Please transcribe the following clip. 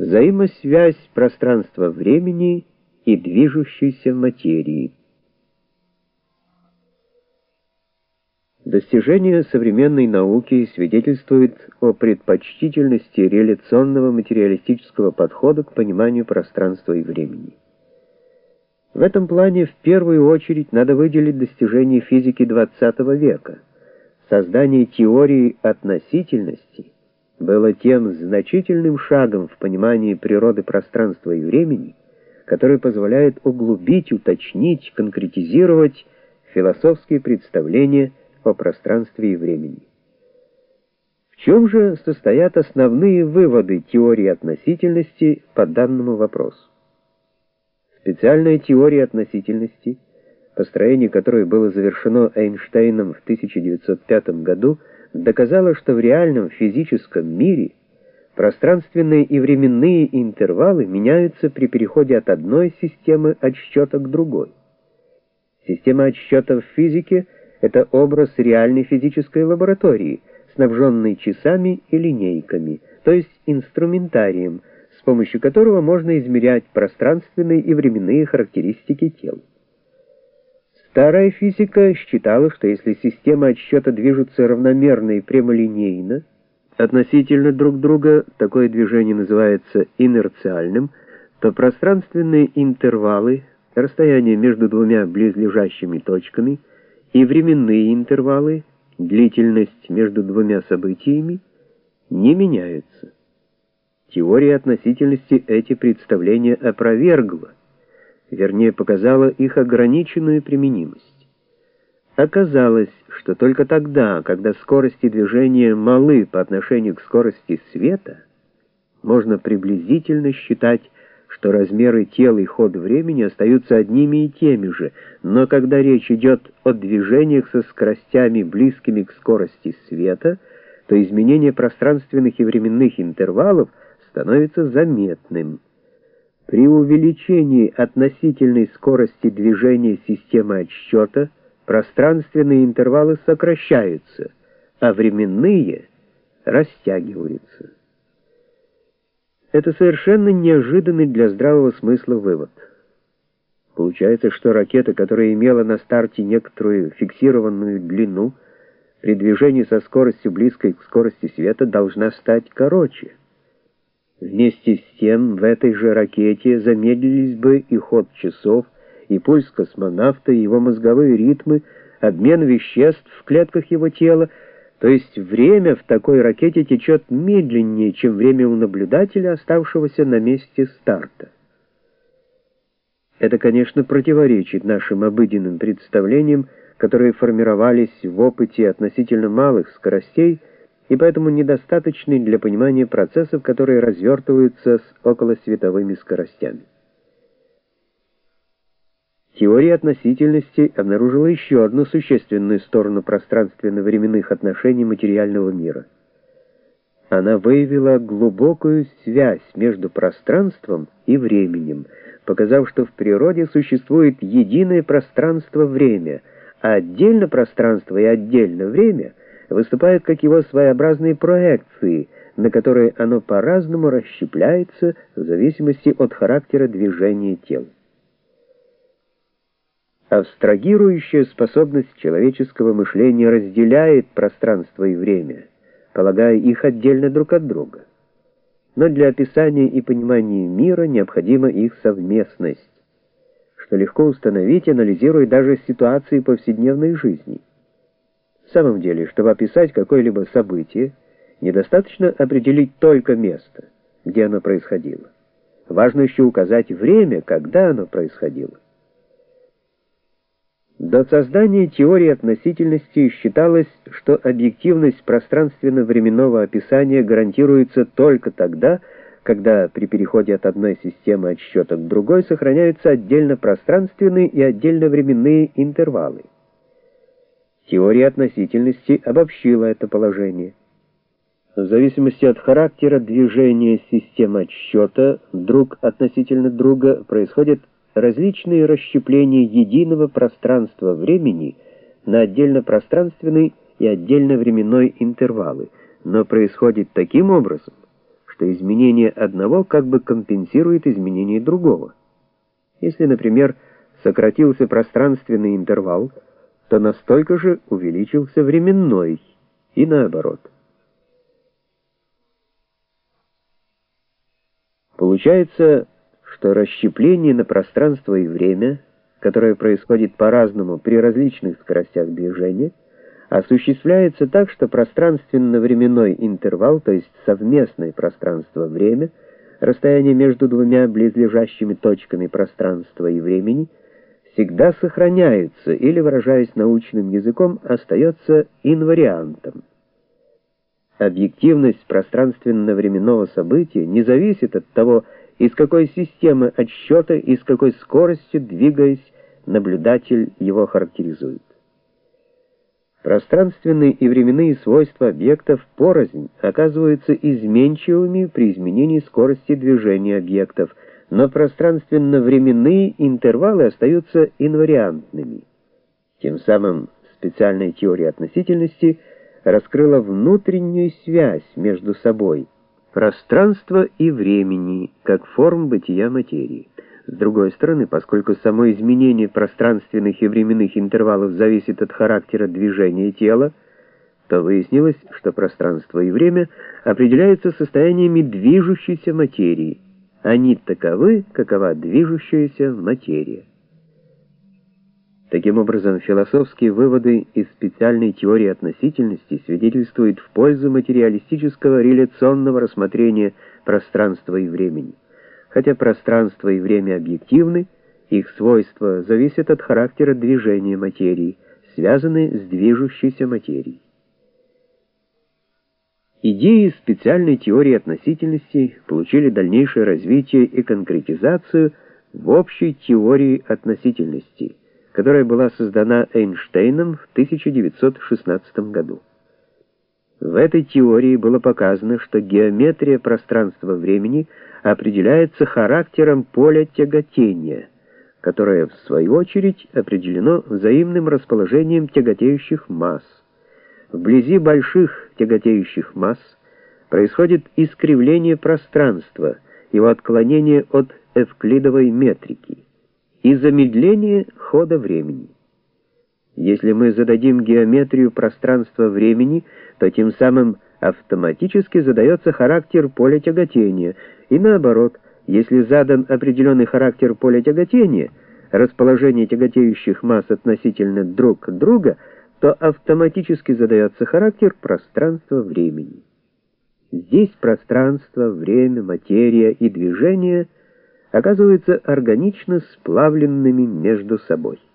Взаимосвязь пространства-времени и движущейся материи. Достижения современной науки свидетельствуют о предпочтительности реляционного материалистического подхода к пониманию пространства и времени. В этом плане в первую очередь надо выделить достижения физики XX века. Создание теории относительности было тем значительным шагом в понимании природы пространства и времени, который позволяет углубить, уточнить, конкретизировать философские представления о пространстве и времени. В чем же состоят основные выводы теории относительности по данному вопросу? Специальная теория относительности, построение которой было завершено Эйнштейном в 1905 году, доказала, что в реальном физическом мире пространственные и временные интервалы меняются при переходе от одной системы отсчета к другой. Система отсчета в физике — это образ реальной физической лаборатории, снабженной часами и линейками, то есть инструментарием, с помощью которого можно измерять пространственные и временные характеристики тел. Старая физика считала, что если системы отсчета движутся равномерно и прямолинейно относительно друг друга, такое движение называется инерциальным, то пространственные интервалы, расстояние между двумя близлежащими точками, и временные интервалы, длительность между двумя событиями, не меняются. Теория относительности эти представления опровергла, вернее, показала их ограниченную применимость. Оказалось, что только тогда, когда скорости движения малы по отношению к скорости света, можно приблизительно считать, что размеры тел и ход времени остаются одними и теми же, но когда речь идет о движениях со скоростями, близкими к скорости света, то изменение пространственных и временных интервалов становится заметным. При увеличении относительной скорости движения системы отсчета пространственные интервалы сокращаются, а временные растягиваются. Это совершенно неожиданный для здравого смысла вывод. Получается, что ракета, которая имела на старте некоторую фиксированную длину, при движении со скоростью близкой к скорости света должна стать короче. Вместе с тем в этой же ракете замедлились бы и ход часов, и пульс космонавта, и его мозговые ритмы, обмен веществ в клетках его тела, то есть время в такой ракете течет медленнее, чем время у наблюдателя, оставшегося на месте старта. Это, конечно, противоречит нашим обыденным представлениям, которые формировались в опыте относительно малых скоростей, и поэтому недостаточны для понимания процессов, которые развертываются с околосветовыми скоростями. Теория относительности обнаружила еще одну существенную сторону пространственно-временных отношений материального мира. Она выявила глубокую связь между пространством и временем, показав, что в природе существует единое пространство-время, а отдельно пространство и отдельно время выступают как его своеобразные проекции, на которые оно по-разному расщепляется в зависимости от характера движения тел. Абстрагирующая способность человеческого мышления разделяет пространство и время, полагая их отдельно друг от друга. Но для описания и понимания мира необходима их совместность, что легко установить, анализируя даже ситуации повседневной жизни. В самом деле, чтобы описать какое-либо событие, недостаточно определить только место, где оно происходило. Важно еще указать время, когда оно происходило. До создания теории относительности считалось, что объективность пространственно-временного описания гарантируется только тогда, когда при переходе от одной системы отсчета к другой сохраняются отдельно пространственные и отдельно временные интервалы. Теория относительности обобщила это положение. В зависимости от характера движения систем отсчета друг относительно друга происходят различные расщепления единого пространства-времени на отдельно-пространственный и отдельно-временной интервалы, но происходит таким образом, что что изменение одного как бы компенсирует изменение другого. Если, например, сократился пространственный интервал, то настолько же увеличился временной, и наоборот. Получается, что расщепление на пространство и время, которое происходит по-разному при различных скоростях движения, осуществляется так, что пространственно-временной интервал, то есть совместное пространство-время, расстояние между двумя близлежащими точками пространства и времени, всегда сохраняются или, выражаясь научным языком, остается инвариантом. Объективность пространственно-временного события не зависит от того, из какой системы отсчета и с какой скоростью, двигаясь, наблюдатель его характеризует. Пространственные и временные свойства объектов порознь оказываются изменчивыми при изменении скорости движения объектов, но пространственно-временные интервалы остаются инвариантными. Тем самым специальная теория относительности раскрыла внутреннюю связь между собой пространства и времени как форм бытия материи. С другой стороны, поскольку само изменение пространственных и временных интервалов зависит от характера движения тела, то выяснилось, что пространство и время определяются состояниями движущейся материи. Они таковы, какова движущаяся материя. Таким образом, философские выводы из специальной теории относительности свидетельствуют в пользу материалистического реляционного рассмотрения пространства и времени. Хотя пространство и время объективны, их свойства зависят от характера движения материи, связаны с движущейся материей. Идеи специальной теории относительности получили дальнейшее развитие и конкретизацию в общей теории относительности, которая была создана Эйнштейном в 1916 году. В этой теории было показано, что геометрия пространства-времени определяется характером поля тяготения, которое, в свою очередь, определено взаимным расположением тяготеющих масс. Вблизи больших тяготеющих масс происходит искривление пространства, его отклонение от эвклидовой метрики и замедление хода времени. Если мы зададим геометрию пространства-времени, то тем самым автоматически задается характер поля тяготения, и наоборот, если задан определенный характер поля тяготения, расположение тяготеющих масс относительно друг друга, то автоматически задается характер пространства-времени. Здесь пространство, время, материя и движение оказываются органично сплавленными между собой.